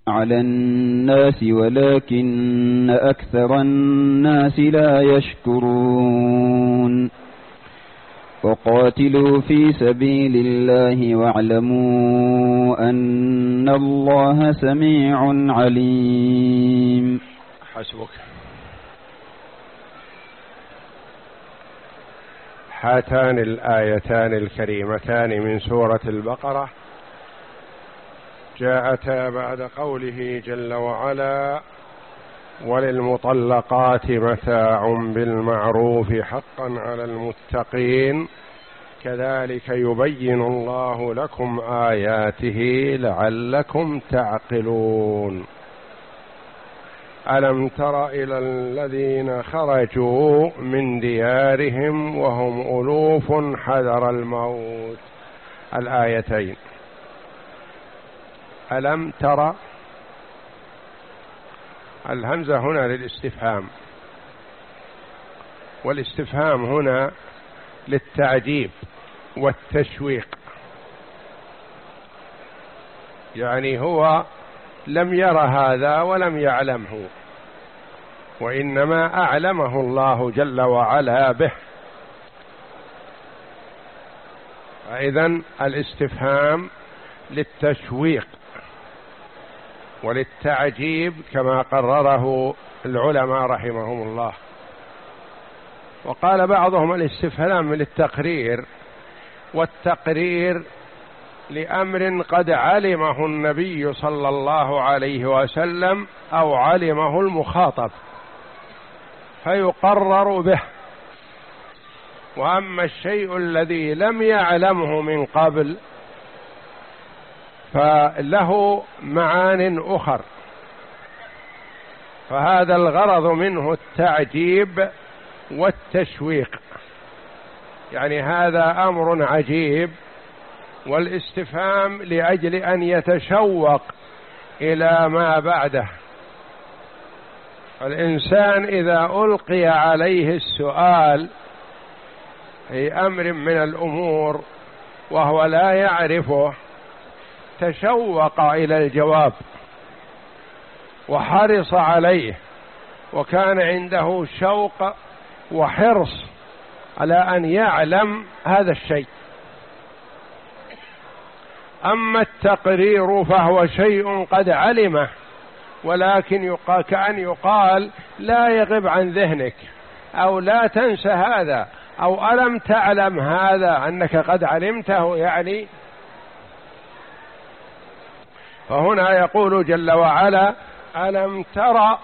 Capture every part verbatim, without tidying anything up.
على الناس ولكن أكثر الناس لا يشكرون وقاتلوا في سبيل الله واعلموا أن الله سميع عليم. حسبك. هاتان الآيتان الكريمتان من سورة البقرة جاءتا بعد قوله جل وعلا: وللمطلقات متاع بالمعروف حقا على المتقين كذلك يبين الله لكم آياته لعلكم تعقلون. ألم تر إلى الذين خرجوا من ديارهم وهم ألوف حذر الموت. الآيتين. ألم تر، الهمزة هنا للاستفهام، والاستفهام هنا للتعجيب والتشويق، يعني هو لم ير هذا ولم يعلمه، وإنما أعلمه الله جل وعلا به. فإذن الاستفهام للتشويق وللتعجيب كما قرره العلماء رحمهم الله. وقال بعضهم الاستفهام للتقرير، والتقرير لأمر قد علمه النبي صلى الله عليه وسلم أو علمه المخاطب فيقرر به. وأما الشيء الذي لم يعلمه من قبل فله معان أخر، فهذا الغرض منه التعجيب والتشويق، يعني هذا أمر عجيب، والاستفهام لأجل أن يتشوق إلى ما بعده. الإنسان إذا ألقي عليه السؤال في أمر من الأمور وهو لا يعرفه تشوق إلى الجواب وحرص عليه، وكان عنده شوق وحرص على أن يعلم هذا الشيء. أما التقرير فهو شيء قد علمه، ولكن يقال كأن يقال لا يغب عن ذهنك، أو لا تنسى هذا، أو ألم تعلم هذا أنك قد علمته يعني. فهنا يقول جل وعلا: ألم ترى،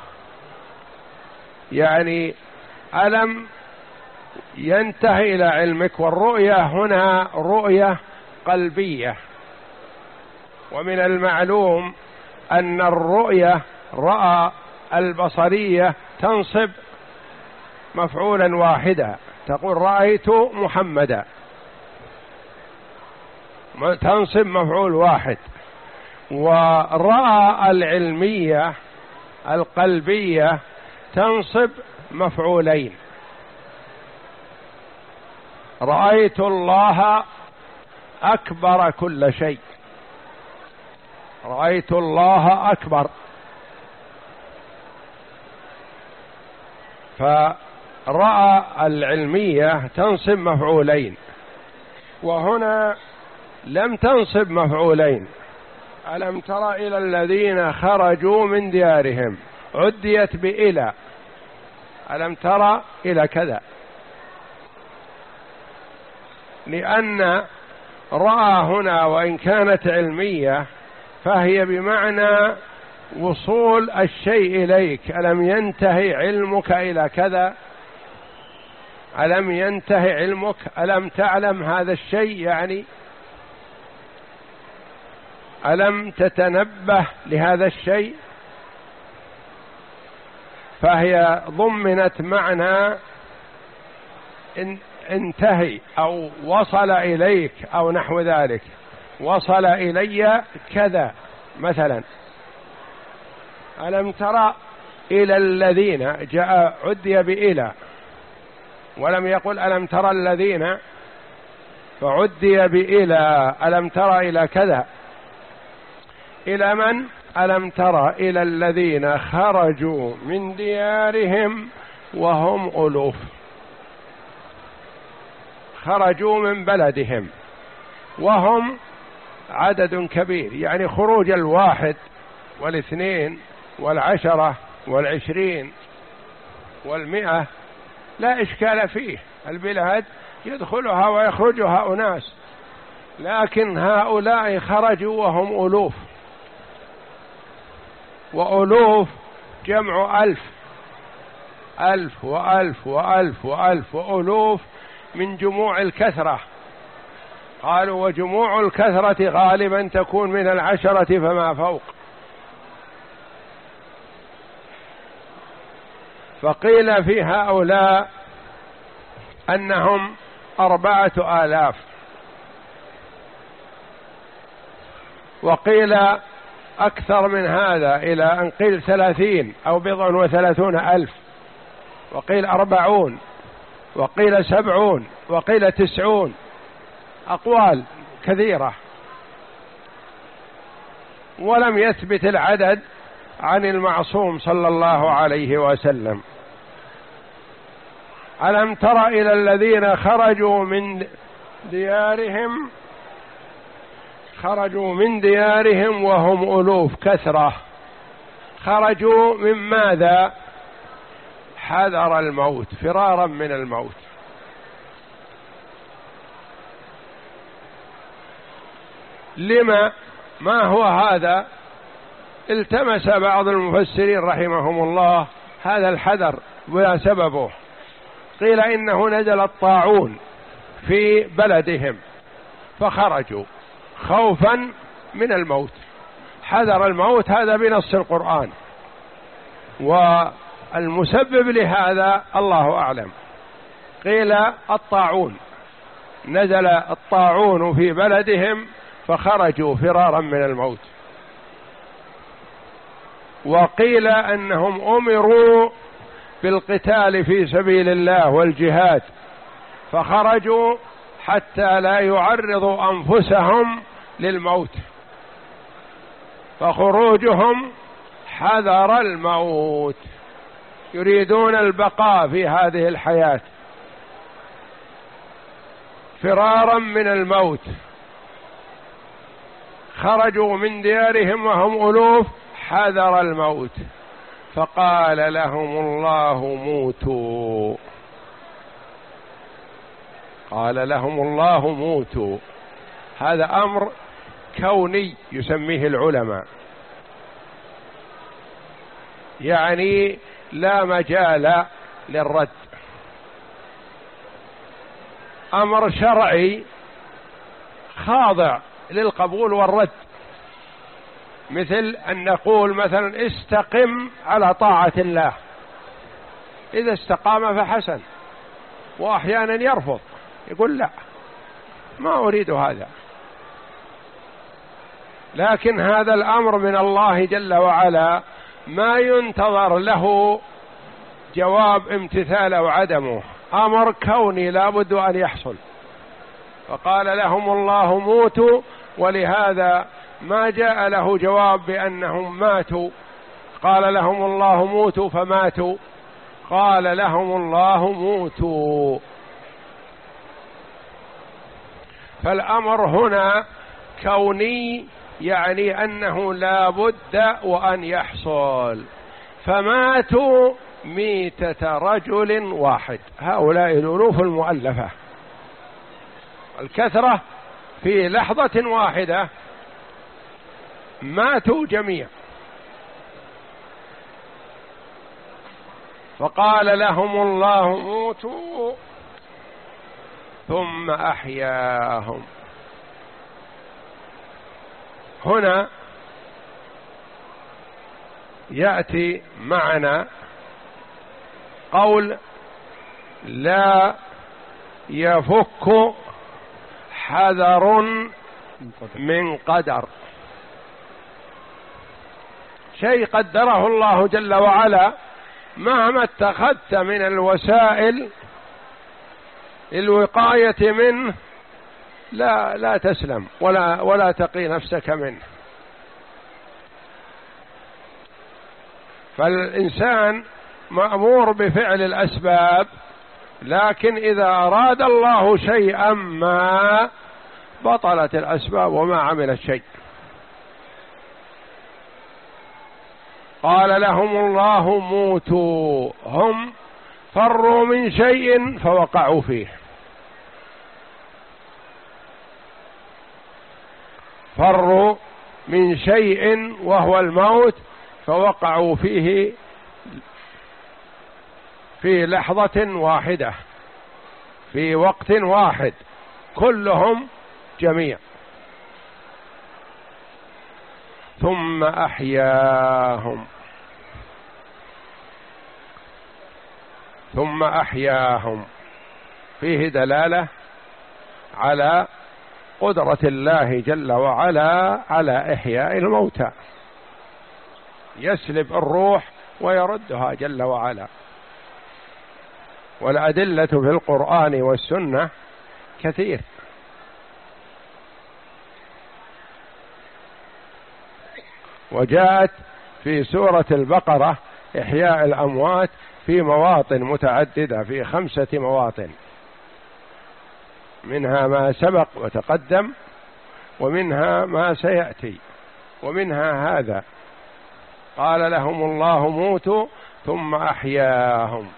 يعني ألم ينتهي إلى علمك. والرؤية هنا رؤية قلبية، ومن المعلوم أن الرؤية رأى البصرية تنصب مفعولا واحدا، تقول رأيت محمدا، تنصب مفعول واحد. ورأى العلمية القلبية تنصب مفعولين. رأيت الله أكبر كل شيء، رأيت الله أكبر، فرأى العلمية تنصب مفعولين، وهنا لم تنصب مفعولين. ألم تر إلى الذين خرجوا من ديارهم، عديت بإلى، ألم تر إلى كذا، لأن رأى هنا وإن كانت علمية فهي بمعنى وصول الشيء إليك. ألم ينتهي علمك إلى كذا، ألم ينتهي علمك، ألم تعلم هذا الشيء، يعني ألم تتنبه لهذا الشيء. فهي ضمنت معنى انتهي أو وصل إليك أو نحو ذلك. وصل إلي كذا مثلا. ألم ترى إلى الذين، جاء عدي بإلى ولم يقل ألم ترى الذين، فعدي بإلى. ألم ترى إلى كذا، إلى من؟ ألم تر إلى الذين خرجوا من ديارهم وهم ألوف، خرجوا من بلدهم وهم عدد كبير، يعني خروج الواحد والاثنين والعشرة والعشرين والمئة لا إشكال فيه، البلاد يدخلها ويخرجها أناس، لكن هؤلاء خرجوا وهم ألوف، وألوف جمع ألف، ألف وألف وألف وألف، وألوف من جموع الكثرة، قالوا وجموع الكثرة غالبا تكون من العشرة فما فوق. فقيل في هؤلاء أنهم أربعة آلاف، وقيل أكثر من هذا إلى أن قيل ثلاثين أو بضع وثلاثون ألف، وقيل أربعون، وقيل سبعون، وقيل تسعون، أقوال كثيرة، ولم يثبت العدد عن المعصوم صلى الله عليه وسلم. ألم تر إلى الذين خرجوا من ديارهم خرجوا من ديارهم وهم ألوف كثرة، خرجوا من ماذا؟ حذر الموت، فرارا من الموت. لما؟ ما هو هذا؟ التمس بعض المفسرين رحمهم الله هذا الحذر ولا سببه. قيل إنه نزل الطاعون في بلدهم فخرجوا خوفا من الموت، حذر الموت، هذا بنص القرآن، والمسبب لهذا الله أعلم. قيل الطاعون، نزل الطاعون في بلدهم فخرجوا فرارا من الموت. وقيل أنهم أمروا بالقتال في سبيل الله والجهاد فخرجوا حتى لا يعرضوا أنفسهم للموت، فخروجهم حذر الموت، يريدون البقاء في هذه الحياة فرارا من الموت. خرجوا من ديارهم وهم ألوف حذر الموت، فقال لهم الله موتوا، قال لهم الله موتوا. هذا أمر كوني يسميه العلماء، يعني لا مجال للرد، أمر شرعي خاضع للقبول والرد، مثل أن نقول مثلا استقم على طاعة الله، إذا استقام فحسن، وأحيانا يرفض يقول لا ما أريد هذا، لكن هذا الأمر من الله جل وعلا ما ينتظر له جواب امتثال أو عدمه، أمر كوني لا بد أن يحصل. فقال لهم الله موتوا، ولهذا ما جاء له جواب بأنهم ماتوا، قال لهم الله موتوا فماتوا، قال لهم الله موتوا. فالأمر هنا كوني، يعني أنه لا بد وأن يحصل، فماتوا ميتة رجل واحد. هؤلاء الألوف المؤلفة الكثرة في لحظة واحدة ماتوا جميعا. فقال لهم الله موتوا ثم أحياهم. هنا يأتي معنا قول لا يفك حذر من قدر، شيء قدره الله جل وعلا مهما اتخذت من الوسائل الوقاية منه لا لا تسلم ولا ولا تقي نفسك منه. فالإنسان مأمور بفعل الأسباب، لكن إذا أراد الله شيئا ما بطلت الأسباب وما عمل شيء. قال لهم الله موتوا، هم فروا من شيء فوقعوا فيه، فروا من شيء وهو الموت فوقعوا فيه في لحظة واحدة، في وقت واحد، كلهم جميع. ثم أحياهم، ثم أحياهم فيه دلالة على قدرة الله جل وعلا على إحياء الموتى، يسلب الروح ويردها جل وعلا. والأدلة في القرآن والسنة كثير. وجاءت في سورة البقرة إحياء الأموات في مواطن متعددة، في خمسة مواطن، منها ما سبق وتقدم، ومنها ما سيأتي، ومنها هذا. قال لهم الله موتوا ثم أحياهم.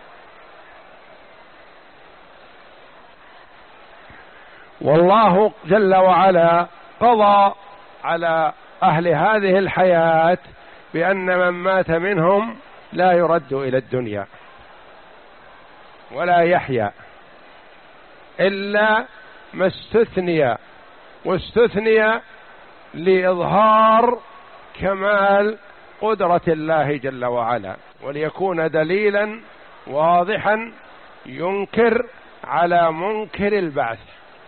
والله جل وعلا قضى على أهل هذه الحياة بأن من مات منهم لا يرد إلى الدنيا ولا يحيا إلا ما استثني، واستثني لإظهار كمال قدرة الله جل وعلا، وليكون دليلا واضحا ينكر على منكر البعث.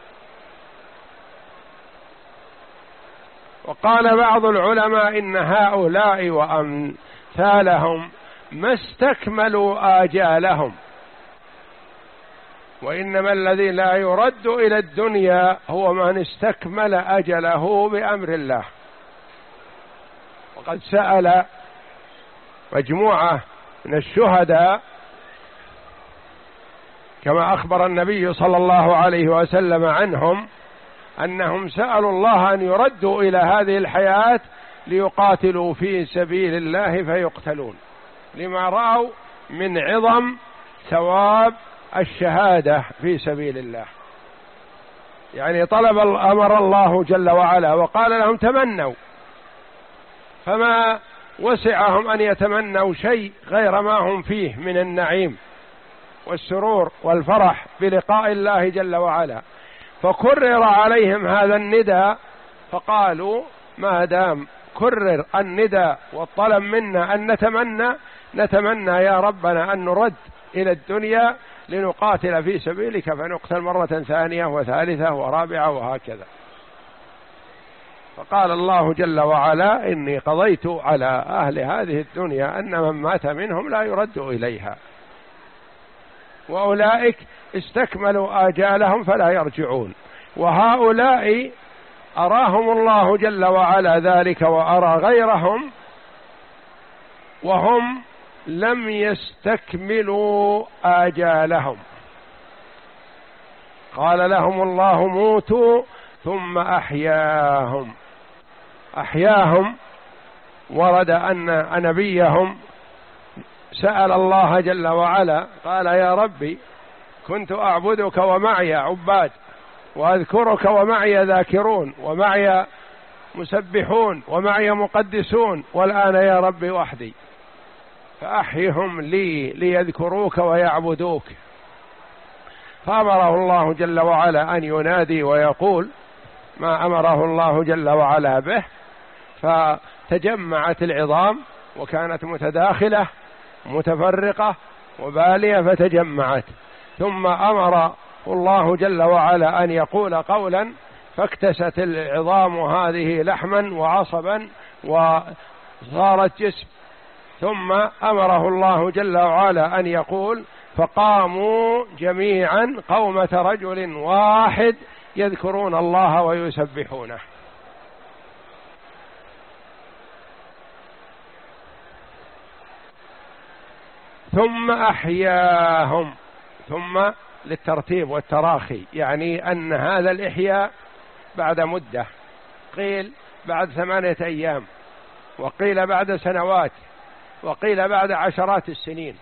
وقال بعض العلماء إن هؤلاء وأمثالهم ما استكملوا آجالهم، وإنما الذي لا يرد إلى الدنيا هو من استكمل أجله بأمر الله. وقد سأل مجموعة من الشهداء كما أخبر النبي صلى الله عليه وسلم عنهم أنهم سألوا الله أن يردوا إلى هذه الحياة ليقاتلوا في سبيل الله فيقتلون، لما رأوا من عظم ثواب الشهادة في سبيل الله. يعني طلب أمر الله جل وعلا وقال لهم تمنوا، فما وسعهم أن يتمنوا شيء غير ما هم فيه من النعيم والسرور والفرح بلقاء الله جل وعلا. فكرر عليهم هذا النداء، فقالوا ما دام كرر النداء والطلب منا أن نتمنى، نتمنى يا ربنا أن نرد إلى الدنيا لنقاتل في سبيلك فنقتل مرة ثانية وثالثة ورابعة وهكذا. فقال الله جل وعلا إني قضيت على أهل هذه الدنيا أن من مات منهم لا يرد إليها، وأولئك استكملوا آجالهم فلا يرجعون. وهؤلاء أراهم الله جل وعلا ذلك وأرى غيرهم وهم لم يستكملوا آجالهم. قال لهم الله موتوا ثم أحياهم. أحياهم ورد أن نبيهم سأل الله جل وعلا قال يا ربي كنت أعبدك ومعي عباد، وأذكرك ومعي ذاكرون، ومعي مسبحون، ومعي مقدسون، والآن يا ربي وحدي، فأحيهم لي ليذكروك ويعبدوك. فأمره الله جل وعلا أن ينادي ويقول ما أمره الله جل وعلا به، فتجمعت العظام وكانت متداخلة متفرقة وبالية فتجمعت، ثم أمر الله جل وعلا أن يقول قولا فاكتست العظام هذه لحما وعصبا وصارت جسم، ثم أمره الله جل وعلا أن يقول فقاموا جميعا قومة رجل واحد يذكرون الله ويسبحونه. ثم أحياهم، ثم للترتيب والتراخي، يعني أن هذا الإحياء بعد مدة، قيل بعد ثمانية أيام، وقيل بعد سنوات، وقيل بعد عشرات السنين.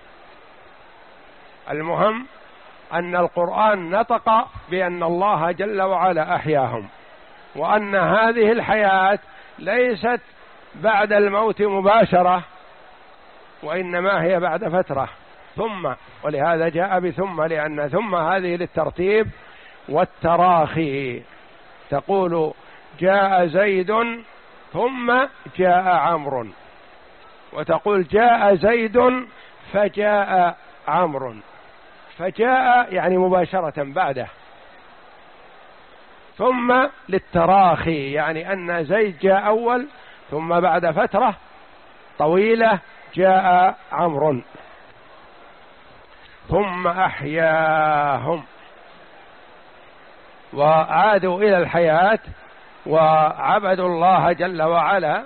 المهم أن القرآن نطق بأن الله جل وعلا أحياهم، وأن هذه الحياة ليست بعد الموت مباشرة، وإنما هي بعد فترة. ثم، ولهذا جاء بثم، لأن ثم هذه للترتيب والتراخي. تقول جاء زيد ثم جاء عمرو، وتقول جاء زيد فجاء عمرو، فجاء يعني مباشرة بعده. ثم للتراخي، يعني أن زيد جاء أول، ثم بعد فترة طويلة جاء عمرو. ثم أحياهم، وعادوا إلى الحياة وعبدوا الله جل وعلا.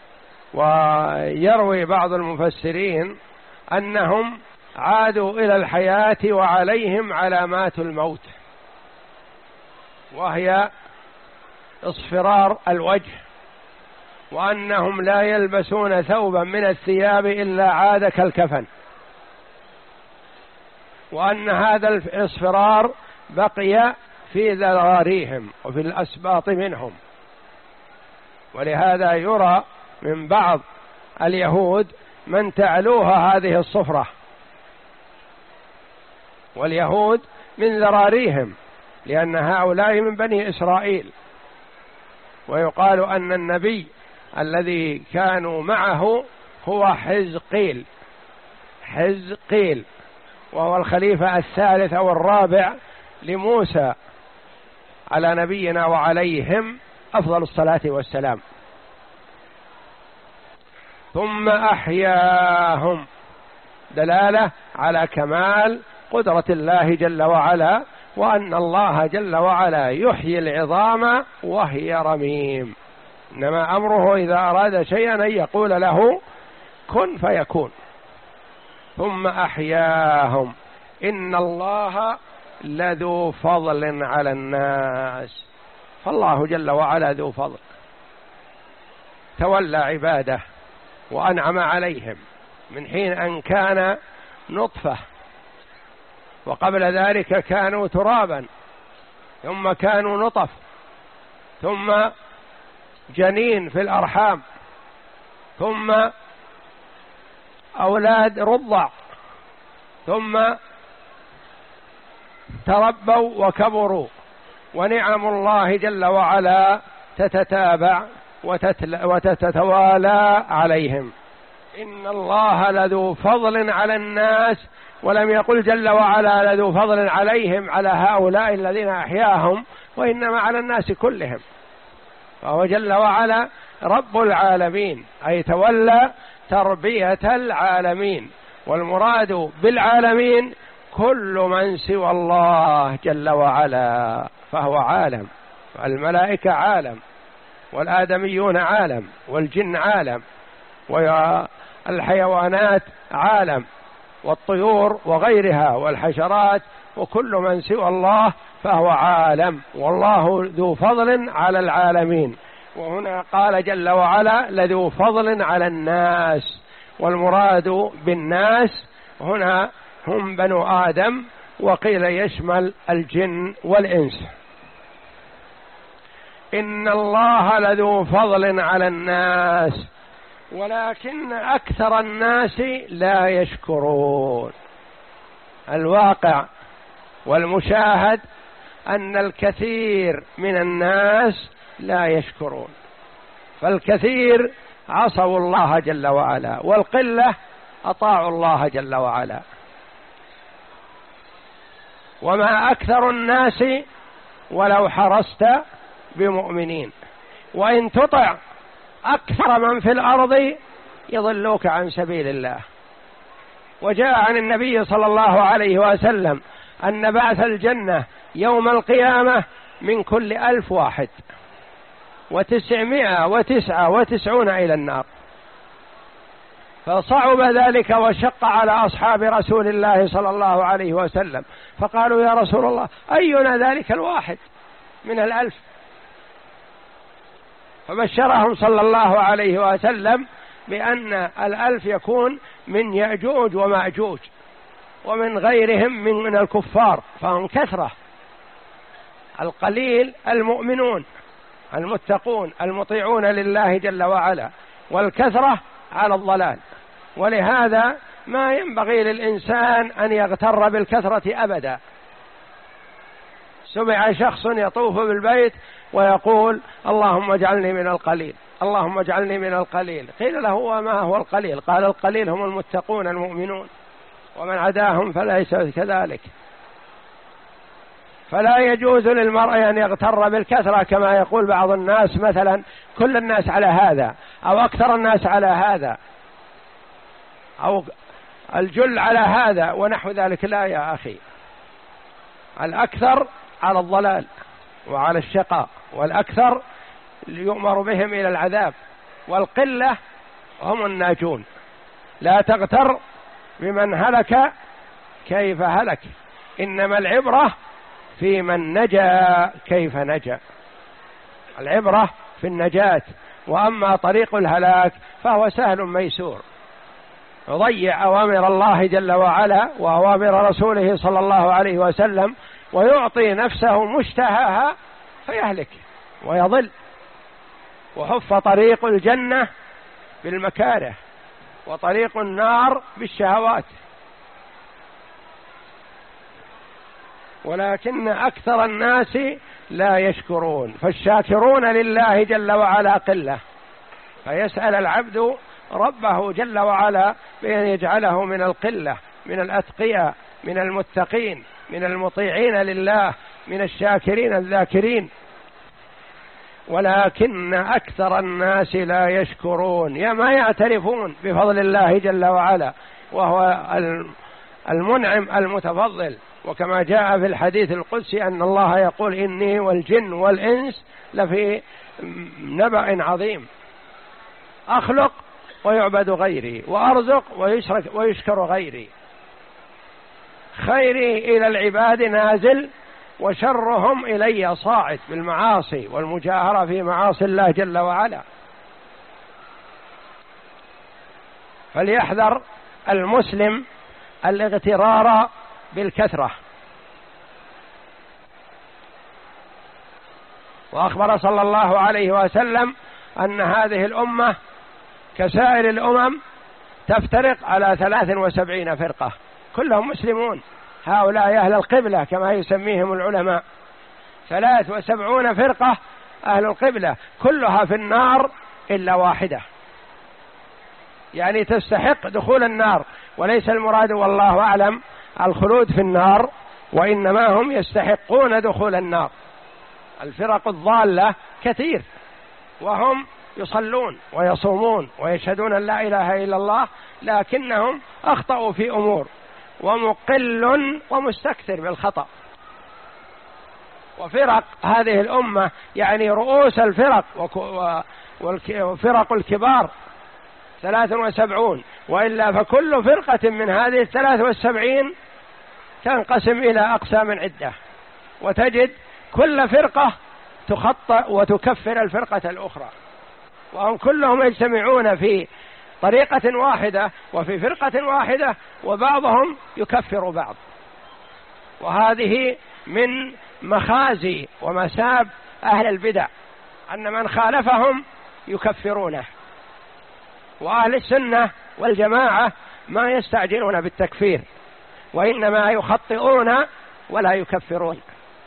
ويروي بعض المفسرين أنهم عادوا إلى الحياة وعليهم علامات الموت، وهي اصفرار الوجه، وأنهم لا يلبسون ثوبا من الثياب إلا عاد كالكفن، وأن هذا الاصفرار بقي في ذراريهم وفي الأسباط منهم. ولهذا يرى من بعض اليهود من تعلوها هذه الصفرة، واليهود من ذراريهم، لأن هؤلاء من بني إسرائيل. ويقال أن النبي الذي كانوا معه هو حزقيل، حزقيل وهو الخليفة الثالث أو الرابع لموسى على نبينا وعليهم أفضل الصلاة والسلام. ثم أحياهم، دلالة على كمال قدرة الله جل وعلا، وأن الله جل وعلا يحيي العظام وهي رميم. إنما أمره إذا أراد شيئا أن يقول له كن فيكون. ثم أحياهم، إن الله لذو فضل على الناس، فالله جل وعلا ذو فضل، تولى عباده وأنعم عليهم من حين أن كان نطفة، وقبل ذلك كانوا ترابا، ثم كانوا نطف، ثم جنين في الأرحام، ثم أولاد رضع، ثم تربوا وكبروا، ونعم الله جل وعلا تتتابع وتتوالى عليهم. إن الله لذو فضل على الناس، ولم يقل جل وعلا لذو فضل عليهم على هؤلاء الذين أحياهم، وإنما على الناس كلهم. فهو جل وعلا رب العالمين، أي تولى تربية العالمين، والمراد بالعالمين كل من سوى الله جل وعلا، فهو عالم. الملائكة عالم، والآدميون عالم، والجن عالم، والحيوانات عالم، والطيور وغيرها، والحشرات، وكل من سوى الله فهو عالم، والله ذو فضل على العالمين. وهنا قال جل وعلا لذو فضل على الناس، والمراد بالناس هنا هم بنو آدم، وقيل يشمل الجن والإنس. إن الله لذو فضل على الناس ولكن أكثر الناس لا يشكرون. الواقع والمشاهد أن الكثير من الناس لا يشكرون، فالكثير عصوا الله جل وعلا، والقلة أطاعوا الله جل وعلا. وما أكثر الناس ولو حرصت بمؤمنين، وإن تطع أكثر من في الأرض يضلوك عن سبيل الله. وجاء عن النبي صلى الله عليه وسلم أن بعث الجنة يوم القيامة من كل ألف واحد وتسعمائة وتسعة وتسعون إلى النار. فصعب ذلك وشق على أصحاب رسول الله صلى الله عليه وسلم، فقالوا يا رسول الله أينا ذلك الواحد من الألف؟ فبشرهم صلى الله عليه وسلم بأن الألف يكون من يأجوج ومأجوج ومن غيرهم من, من الكفار، فهم كثرة. القليل المؤمنون المتقون المطيعون لله جل وعلا، والكثرة على الضلال. ولهذا ما ينبغي للإنسان أن يغتر بالكثرة أبدا. سمع شخص يطوف بالبيت ويقول اللهم اجعلني من القليل، اللهم اجعلني من القليل. قيل له وما هو القليل؟ قال القليل هم المتقون المؤمنون، ومن عداهم فليس كذلك. فلا يجوز للمرء أن يغتر بالكثرة كما يقول بعض الناس، مثلا كل الناس على هذا، أو أكثر الناس على هذا، أو الجل على هذا ونحو ذلك. لا يا أخي، الأكثر على الضلال وعلى الشقاء، والأكثر يؤمر بهم إلى العذاب، والقلة هم الناجون. لا تغتر بمن هلك كيف هلك، إنما العبرة في من نجا كيف نجا. العبرة في النجاة، وأما طريق الهلاك فهو سهل ميسور. يضيع أوامر الله جل وعلا وأوامر رسوله صلى الله عليه وسلم، ويعطي نفسه مشتهاها فيهلك ويضل. وحف طريق الجنة بالمكاره، وطريق النار بالشهوات. ولكن أكثر الناس لا يشكرون، فالشاكرون لله جل وعلا قلة. فيسأل العبد ربه جل وعلا بأن يجعله من القلة، من الأتقياء، من المتقين، من المطيعين لله، من الشاكرين الذاكرين. ولكن أكثر الناس لا يشكرون، يا ما يعترفون بفضل الله جل وعلا، وهو المنعم المتفضل. وكما جاء في الحديث القدسي أن الله يقول إني والجن والإنس لفي نبأ عظيم، أخلق ويعبد غيري، وأرزق ويشرك ويشكر غيري. خيري إلى العباد نازل، وشرهم إلي صاعد بالمعاصي والمجاهرة في معاصي الله جل وعلا. فليحذر المسلم الاغترار بالكثرة. وأخبر صلى الله عليه وسلم أن هذه الأمة كسائر الأمم تفترق على ثلاث وسبعين فرقة، كلهم مسلمون، هؤلاء أهل القبلة كما يسميهم العلماء. ثلاث وسبعون فرقة أهل القبلة كلها في النار إلا واحدة، يعني تستحق دخول النار. وليس المراد والله أعلم الخلود في النار، وإنما هم يستحقون دخول النار. الفرق الضالة كثير، وهم يصلون ويصومون ويشهدون أن لا إله إلا الله، لكنهم أخطأوا في أمور، ومقل ومستكثر بالخطأ. وفرق هذه الأمة يعني رؤوس الفرق وفرق الكبار ثلاث وسبعون، وإلا فكل فرقة من هذه الثلاث والسبعين تنقسم إلى أقسام عدة، وتجد كل فرقة تخطأ وتكفر الفرقة الأخرى، وهم كلهم يجتمعون في طريقة واحدة وفي فرقة واحدة، وبعضهم يكفر بعض. وهذه من مخازي ومساب أهل البدع، أن من خالفهم يكفرونه. وأهل السنة والجماعة ما يستعجلون بالتكفير، وإنما يخطئون ولا يكفرون.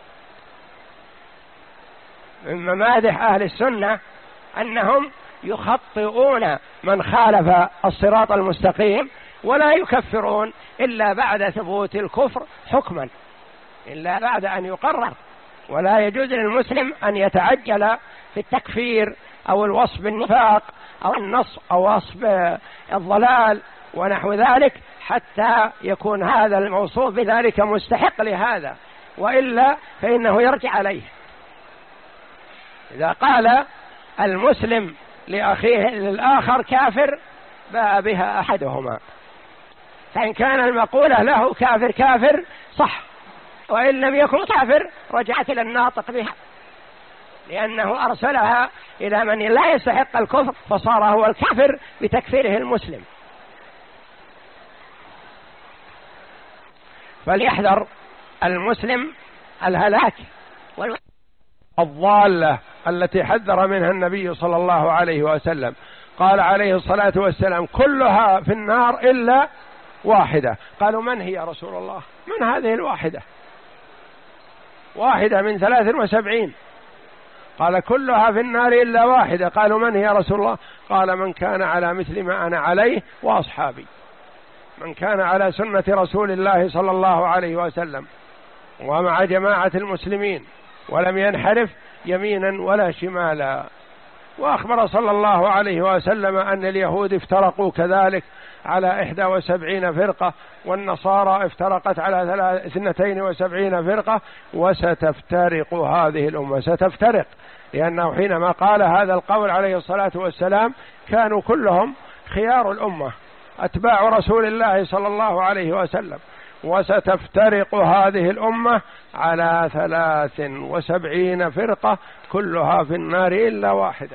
من ممادح أهل السنة أنهم يخطئون من خالف الصراط المستقيم، ولا يكفرون إلا بعد ثبوت الكفر حكما، إلا بعد أن يقرر. ولا يجوز للمسلم أن يتعجل في التكفير أو الوصف بالنفاق أو النص أو وصف الضلال ونحو ذلك، حتى يكون هذا الموصوف بذلك مستحق لهذا، وإلا فإنه يرجع عليه. إذا قال المسلم لأخيه الآخر كافر، باء بها أحدهما، فإن كان المقولة له كافر كافر صح، وإن لم يكن كافر رجعت إلى الناطق بها، لأنه أرسلها إلى من لا يستحق الكفر، فصار هو الكافر بتكفيره المسلم. فليحذر المسلم الهلاك والضالة التي حذر منها النبي صلى الله عليه وسلم. قال عليه الصلاة والسلام: كلها في النار إلا واحدة. قالوا: من هي يا رسول الله؟ من هذه الواحدة؟ واحدة من ثلاث وسبعين. قال: كلها في النار إلا واحدة. قالوا: من هي يا رسول الله؟ قال: من كان على مثل ما أنا عليه وأصحابي، من كان على سنة رسول الله صلى الله عليه وسلم ومع جماعة المسلمين ولم ينحرف يمينا ولا شمالا. وأخبر صلى الله عليه وسلم أن اليهود افترقوا كذلك على إحدى وسبعين فرقة، والنصارى افترقت على اثنتين وسبعين فرقة، وستفترق هذه الأمة. ستفترق لأنه حينما قال هذا القول عليه الصلاة والسلام كانوا كلهم خيار الأمة أتباع رسول الله صلى الله عليه وسلم. وستفترق هذه الأمة على ثلاث وسبعين فرقة كلها في النار إلا واحدة،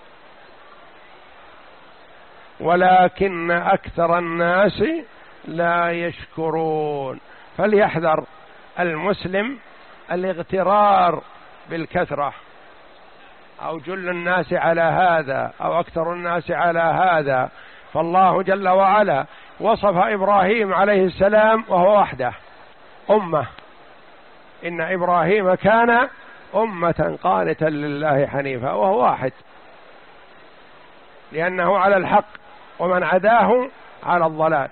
ولكن أكثر الناس لا يشكرون. فليحذر المسلم الاغترار بالكثرة، أو جل الناس على هذا أو أكثر الناس على هذا. فالله جل وعلا وصف إبراهيم عليه السلام وهو وحده أمة، إن إبراهيم كان أمة قانتا لله حنيفا، وهو واحد لأنه على الحق، ومن عداه على الضلال.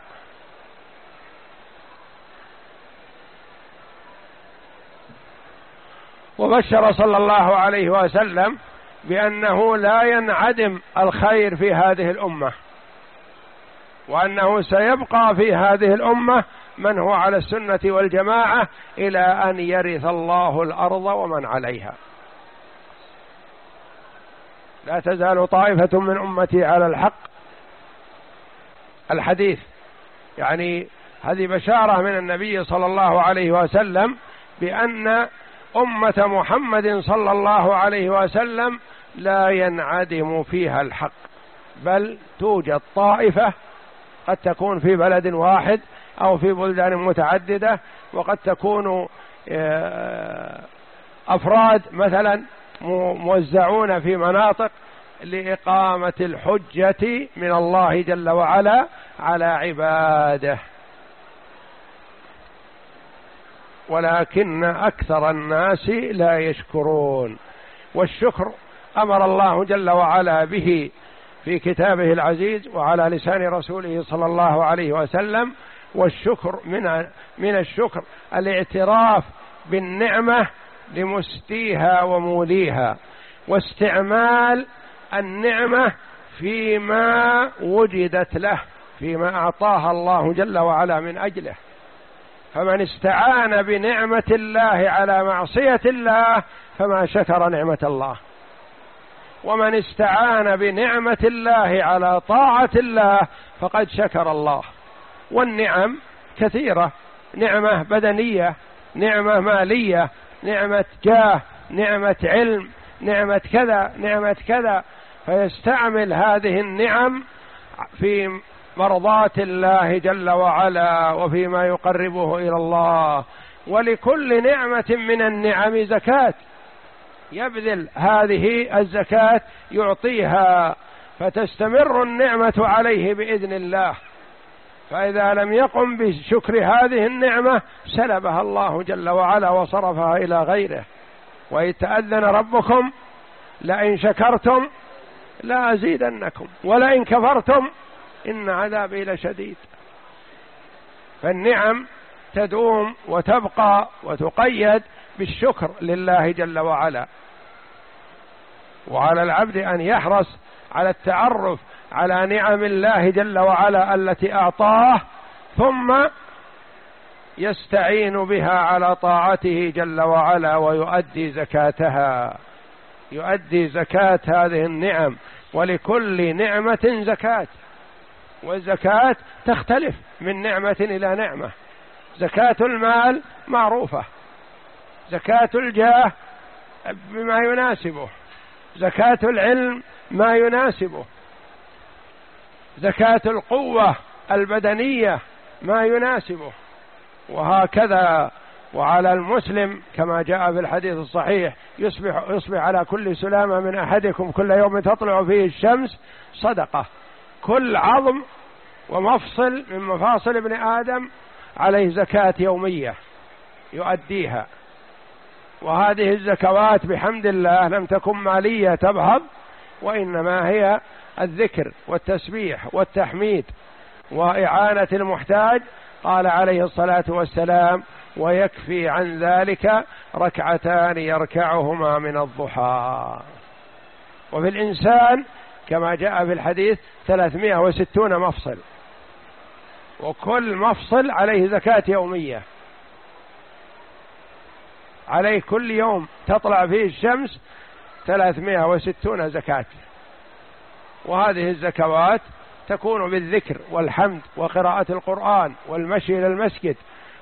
وبشر صلى الله عليه وسلم بأنه لا ينعدم الخير في هذه الأمة، وأنه سيبقى في هذه الأمة من هو على السنة والجماعة إلى أن يرث الله الأرض ومن عليها. لا تزال طائفة من أمتي على الحق. الحديث يعني هذه بشارة من النبي صلى الله عليه وسلم بأن أمة محمد صلى الله عليه وسلم لا ينعدم فيها الحق، بل توجد طائفة قد تكون في بلد واحد أو في بلدان متعددة، وقد تكون أفراد مثلا موزعون في مناطق لإقامة الحجة من الله جل وعلا على عباده، ولكن أكثر الناس لا يشكرون. والشكر أمر الله جل وعلا به في كتابه العزيز وعلى لسان رسوله صلى الله عليه وسلم. والشكر من من الشكر الاعتراف بالنعمة لمستيها وموليها، واستعمال النعمة فيما وجدت له، فيما أعطاها الله جل وعلا من أجله. فمن استعان بنعمة الله على معصية الله فما شكر نعمة الله، ومن استعان بنعمة الله على طاعة الله فقد شكر الله. والنعم كثيرة، نعمة بدنية، نعمة مالية، نعمة جاه، نعمة علم، نعمة كذا، نعمة كذا، فيستعمل هذه النعم في مرضاة الله جل وعلا وفيما يقربه إلى الله. ولكل نعمة من النعم زكاة، يبذل هذه الزكاة يعطيها فتستمر النعمة عليه بإذن الله. فإذا لم يقم بشكر هذه النعمة سلبها الله جل وعلا وصرفها إلى غيره. وإذ تأذن ربكم لئن شكرتم لأزيدنكم ولئن كفرتم إن عذابي لشديد. فالنعم تدوم وتبقى وتقيد بالشكر لله جل وعلا، وعلى العبد أن يحرص على التعرف على نعم الله جل وعلا التي أعطاه، ثم يستعين بها على طاعته جل وعلا ويؤدي زكاتها، يؤدي زكاة هذه النعم. ولكل نعمة زكاة، والزكاة تختلف من نعمة إلى نعمة. زكاة المال معروفة، زكاة الجاه بما يناسبه، زكاة العلم ما يناسبه، زكاة القوة البدنية ما يناسبه، وهكذا. وعلى المسلم كما جاء في الحديث الصحيح يصبح, يصبح على كل سلامة من أحدكم كل يوم تطلع فيه الشمس صدقة. كل عظم ومفصل من مفاصل ابن آدم عليه زكاة يومية يؤديها. وهذه الزكوات بحمد الله لم تكن مالية تبهض، وإنما هي الذكر والتسبيح والتحميد وإعانة المحتاج. قال عليه الصلاة والسلام: ويكفي عن ذلك ركعتان يركعهما من الضحى. وفي الإنسان كما جاء في الحديث ثلاثمائة وستون مفصل، وكل مفصل عليه زكاة يومية، عليه كل يوم تطلع فيه الشمس ثلاثمائة وستون زكاة. وهذه الزكوات تكون بالذكر والحمد وقراءة القرآن والمشي إلى المسجد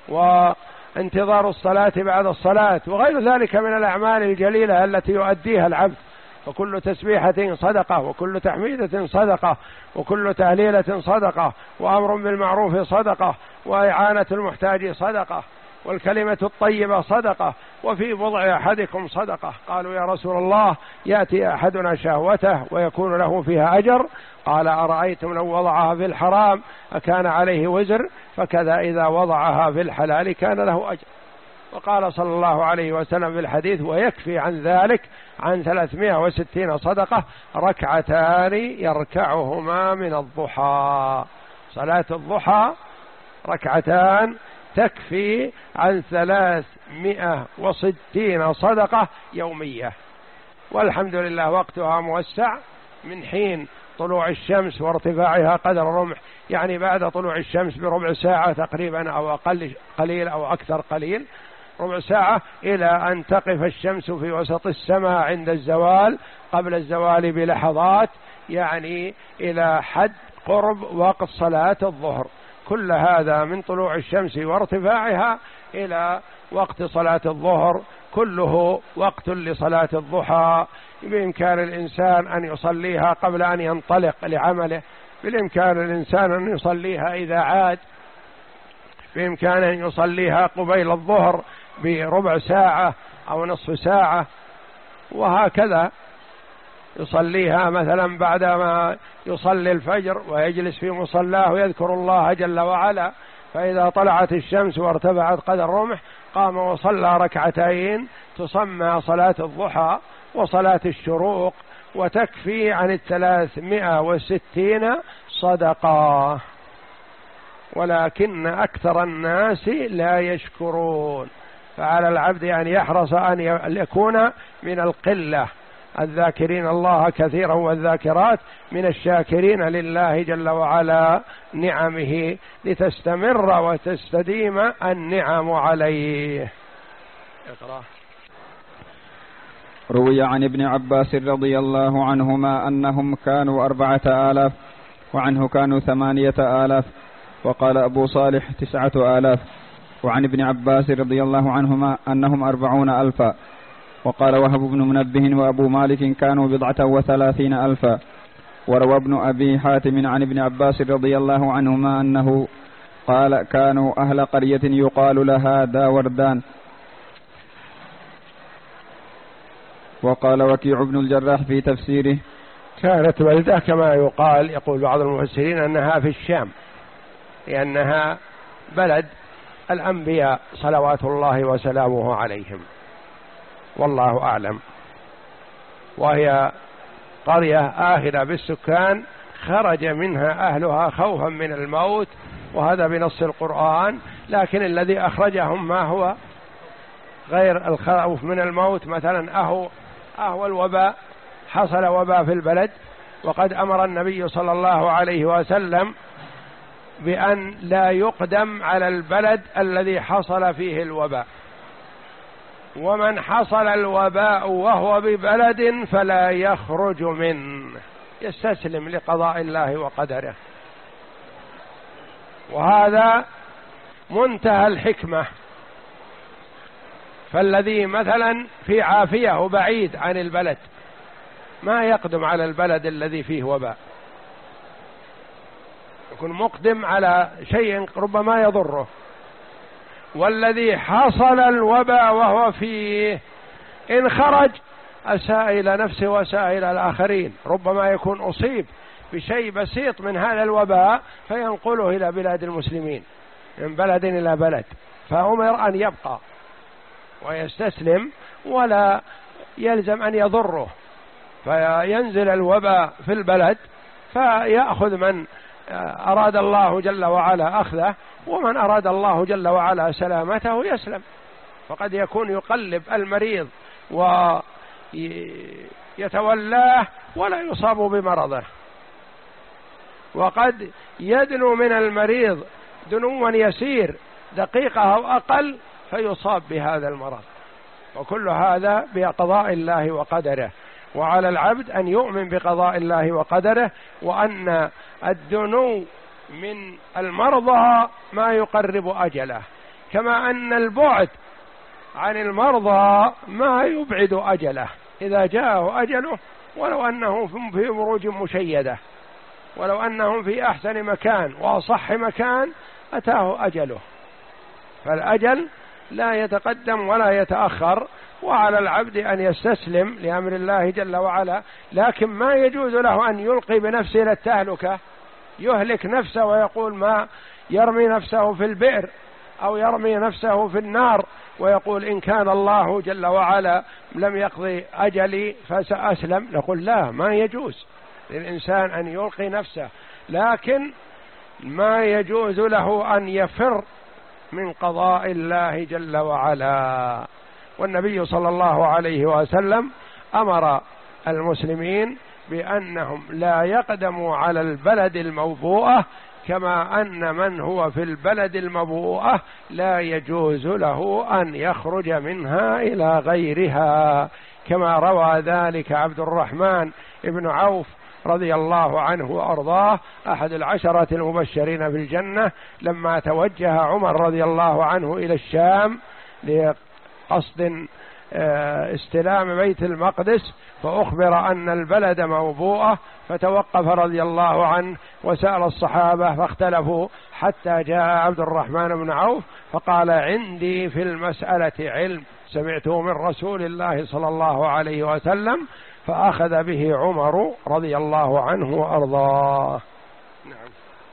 وانتظار الصلاة بعد الصلاة وغير ذلك من الأعمال الجليلة التي يؤديها العبد. وكل تسبيحة صدقة، وكل تحميدة صدقة، وكل تهليلة صدقة، وأمر بالمعروف صدقة، وإعانة المحتاج صدقة، والكلمة الطيبة صدقة، وفي بضع أحدكم صدقة. قالوا: يا رسول الله، يأتي أحدنا شهوته ويكون له فيها أجر؟ قال: أرأيتم لو وضعها في الحرام أكان عليه وزر؟ فكذا إذا وضعها في الحلال كان له أجر. وقال صلى الله عليه وسلم في الحديث: ويكفي عن ذلك عن ثلاثمائة وستين صدقة ركعتان يركعهما من الضحى. صلاة الضحى ركعتان تكفي عن ثلاثمائة وستين صدقة يومية. والحمد لله وقتها موسع من حين طلوع الشمس وارتفاعها قدر رمح، يعني بعد طلوع الشمس بربع ساعة تقريبا أو أقل قليل أو أكثر قليل، ربع ساعة، إلى أن تقف الشمس في وسط السماء عند الزوال قبل الزوال بلحظات، يعني إلى حد قرب وقت صلاة الظهر. كل هذا من طلوع الشمس وارتفاعها إلى وقت صلاة الظهر كله وقت لصلاة الضحى. بإمكان الإنسان أن يصليها قبل أن ينطلق لعمله، بالإمكان الإنسان أن يصليها إذا عاد، بإمكان أن يصليها قبيل الظهر بربع ساعة أو نصف ساعة، وهكذا يصليها مثلا بعدما يصلي الفجر ويجلس في مصلاه ويذكر الله جل وعلا، فإذا طلعت الشمس وارتفعت قدر رمح قام وصلى ركعتين تسمى صلاة الضحى وصلاة الشروق، وتكفي عن الثلاثمائة وستين صدقة. ولكن أكثر الناس لا يشكرون، فعلى العبد أن يحرص أن يكون من القلة الذاكرين الله كثيرا والذاكرات، من الشاكرين لله جل وعلا نعمه، لتستمر وتستديم النعم عليه. اقرأ. روي عن ابن عباس رضي الله عنهما أنهم كانوا أربعة آلاف، وعنه كانوا ثمانية آلاف، وقال أبو صالح تسعة آلاف. وعن ابن عباس رضي الله عنهما أنهم أربعون ألفا، وقال وهب بن منبه وأبو مالك كانوا بضعة وثلاثين ألفا. وروى ابن أبي حاتم عن ابن عباس رضي الله عنهما أنه قال كانوا أهل قرية يقال لها داوردان. وقال وكيع بن الجراح في تفسيره كانت بلدة كما يقال، يقول بعض المفسرين أنها في الشام، لأنها بلد الأنبياء صلوات الله وسلامه عليهم، والله أعلم. وهي قرية آخرة بالسكان خرج منها أهلها خوفا من الموت، وهذا بنص القرآن. لكن الذي أخرجهم ما هو غير الخوف من الموت، مثلا أهو أهو الوباء، حصل وباء في البلد، وقد أمر النبي صلى الله عليه وسلم بأن لا يقدم على البلد الذي حصل فيه الوباء، ومن حصل الوباء وهو ببلد فلا يخرج منه، يستسلم لقضاء الله وقدره. وهذا منتهى الحكمة. فالذي مثلا في عافية وبعيد عن البلد ما يقدم على البلد الذي فيه وباء، يكون مقدم على شيء ربما يضره. والذي حصل الوباء وهو فيه إن خرج أساء إلى نفسه وأساء إلى الآخرين، ربما يكون أصيب بشيء بسيط من هذا الوباء فينقله إلى بلاد المسلمين من بلد إلى بلد، فأمر أن يبقى ويستسلم ولا يلزم أن يضره، فينزل الوباء في البلد فيأخذ من أراد الله جل وعلا أخذه، ومن أراد الله جل وعلا سلامته يسلم. فقد يكون يقلب المريض ويتولاه ولا يصاب بمرضه، وقد يدنو من المريض دنوا يسير دقيقة أو أقل فيصاب بهذا المرض. وكل هذا بقضاء الله وقدره، وعلى العبد أن يؤمن بقضاء الله وقدره، وأن الدنو من المرضى ما يقرب أجله، كما أن البعد عن المرضى ما يبعد أجله. إذا جاءه أجله ولو أنه في بروج مشيدة، ولو أنهم في أحسن مكان وأصح مكان أتاه أجله. فالأجل لا يتقدم ولا يتأخر، وعلى العبد أن يستسلم لأمر الله جل وعلا، لكن ما يجوز له أن يلقي بنفسه إلى التهلكة، يهلك نفسه ويقول ما يرمي نفسه في البئر أو يرمي نفسه في النار ويقول إن كان الله جل وعلا لم يقضي أجلي فسأسلم. نقول لا، ما يجوز للإنسان أن يلقي نفسه، لكن ما يجوز له أن يفر من قضاء الله جل وعلا. والنبي صلى الله عليه وسلم أمر المسلمين بأنهم لا يقدموا على البلد الموبوءة، كما أن من هو في البلد الموبوءة لا يجوز له أن يخرج منها إلى غيرها، كما روى ذلك عبد الرحمن بن عوف رضي الله عنه وأرضاه أحد العشرة المبشرين بالجنة، لما توجه عمر رضي الله عنه إلى الشام لقصد استلام بيت المقدس، فأخبر أن البلد موبوءة، فتوقف رضي الله عنه وسأل الصحابة فاختلفوا، حتى جاء عبد الرحمن بن عوف فقال عندي في المسألة علم سمعته من رسول الله صلى الله عليه وسلم، فأخذ به عمر رضي الله عنه وأرضاه. نعم.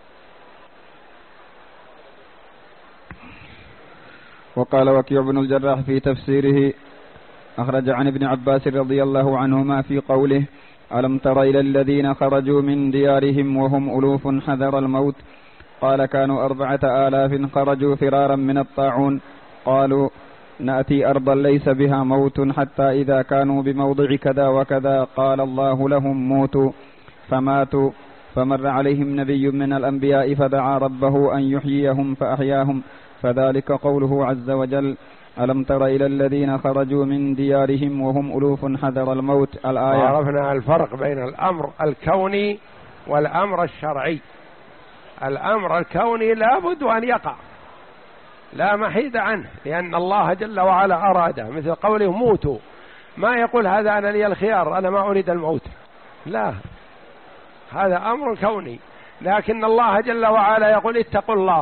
وقال وكيع بن الجراح في تفسيره أخرج عن ابن عباس رضي الله عنهما في قوله ألم تر إلى الذين خرجوا من ديارهم وهم ألوف حذر الموت، قال كانوا أربعة آلاف خرجوا فرارا من الطاعون، قالوا نأتي أرضا ليس بها موت، حتى إذا كانوا بموضع كذا وكذا قال الله لهم موتوا، فماتوا. فمر عليهم نبي من الأنبياء فدعا ربه أن يحييهم فأحياهم، فذلك قوله عز وجل ألم تر إلى الذين خرجوا من ديارهم وهم ألوف حذر الموت. الآية. عرفنا الفرق بين الأمر الكوني والأمر الشرعي. الأمر الكوني لا بد أن يقع، لا محيد عنه، لأن الله جل وعلا أراده، مثل قوله موتوا، ما يقول هذا أنا لي الخيار أنا ما أريد الموت، لا، هذا أمر كوني. لكن الله جل وعلا يقول اتقوا الله،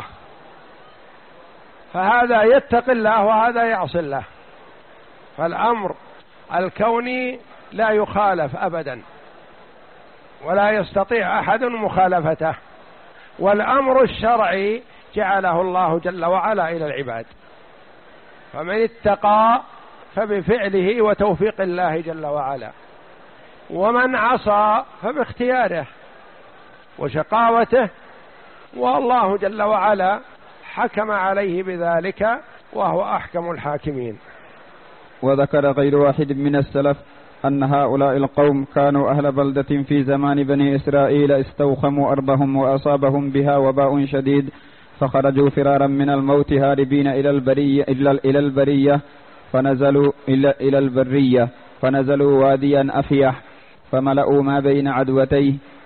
فهذا يتقي الله وهذا يعصي الله. فالأمر الكوني لا يخالف أبدا ولا يستطيع أحد مخالفته، والأمر الشرعي جعله الله جل وعلا إلى العباد، فمن اتقى فبفعله وتوفيق الله جل وعلا، ومن عصى فباختياره وشقاوته، والله جل وعلا حكم عليه بذلك وهو أحكم الحاكمين. وذكر غير واحد من السلف أن هؤلاء القوم كانوا أهل بلدة في زمان بني إسرائيل استوخموا أرضهم وأصابهم بها وباء شديد، فخرجوا فرارا من الموت هاربين إلى البرية, إلى البرية فنزلوا إلى, إلى البرية فنزلوا واديا أفيح، فملأوا ما بين عدوتيه،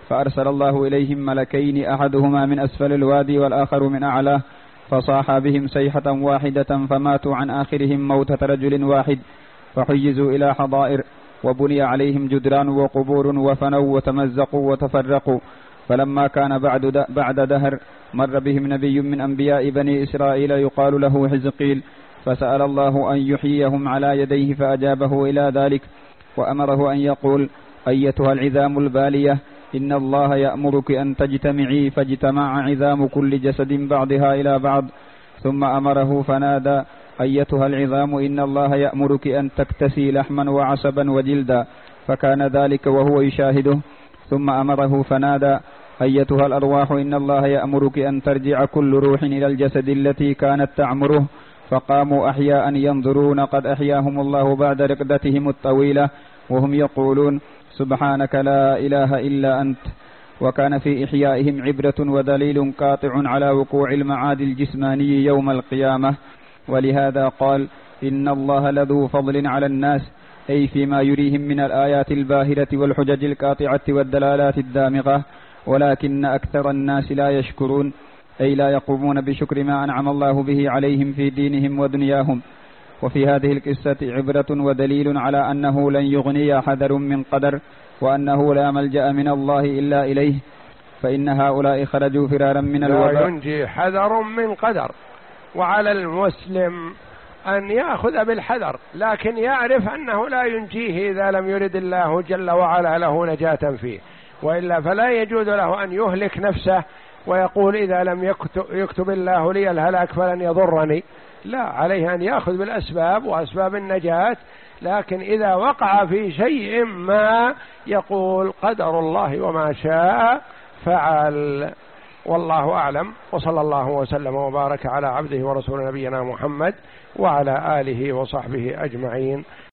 فأرسل الله إليهم ملكين أحدهما من أسفل الوادي والآخر من أعلاه، فصاحا بهم صيحة واحدة فماتوا عن آخرهم موتة رجل واحد، فحيزوا إلى حضائر وبني عليهم جدران وقبور وفنوا وتمزقوا وتفرقوا. فلما كان بعد بعد دهر مر بهم نبي من أنبياء بني إسرائيل يقال له حزقيل، فسأل الله أن يحييهم على يديه فأجابه إلى ذلك، وأمره أن يقول: أيتها العظام البالية إن الله يأمرك أن تجتمعي، فاجتمع عظام كل جسد بعضها إلى بعض. ثم أمره فنادى: أيتها العظام إن الله يأمرك أن تكتسي لحما وعصبا وجلدا، فكان ذلك وهو يشاهده. ثم أمره فنادى: أيتها الأرواح إن الله يأمرك أن ترجع كل روح إلى الجسد التي كانت تعمره، فقاموا أحياء ينظرون قد أحياهم الله بعد رقدتهم الطويلة وهم يقولون: سبحانك لا إله إلا أنت. وكان في إحيائهم عبرة ودليل قاطع على وقوع المعاد الجسماني يوم القيامة. ولهذا قال: إن الله لذو فضل على الناس، أي فيما يريهم من الآيات الباهرة والحجج القاطعة والدلالات الدامغة، ولكن أكثر الناس لا يشكرون، أي لا يقومون بشكر ما أنعم الله به عليهم في دينهم ودنياهم. وفي هذه القصة عبرة ودليل على أنه لن يغني حذر من قدر، وأنه لا ملجأ من الله إلا إليه، فإن هؤلاء خرجوا فرارا من الوباء. لا ينجي حذر من قدر، وعلى المسلم أن يأخذ بالحذر، لكن يعرف أنه لا ينجيه إذا لم يرد الله جل وعلا له نجاة فيه، وإلا فلا يجوز له أن يهلك نفسه ويقول إذا لم يكتب, يكتب الله لي الهلاك فلن يضرني. لا، عليه أن يأخذ بالأسباب وأسباب النجاة، لكن إذا وقع في شيء ما يقول قدر الله وما شاء فعل. والله أعلم، وصلى الله وسلم وبارك على عبده ورسول نبينا محمد وعلى آله وصحبه أجمعين.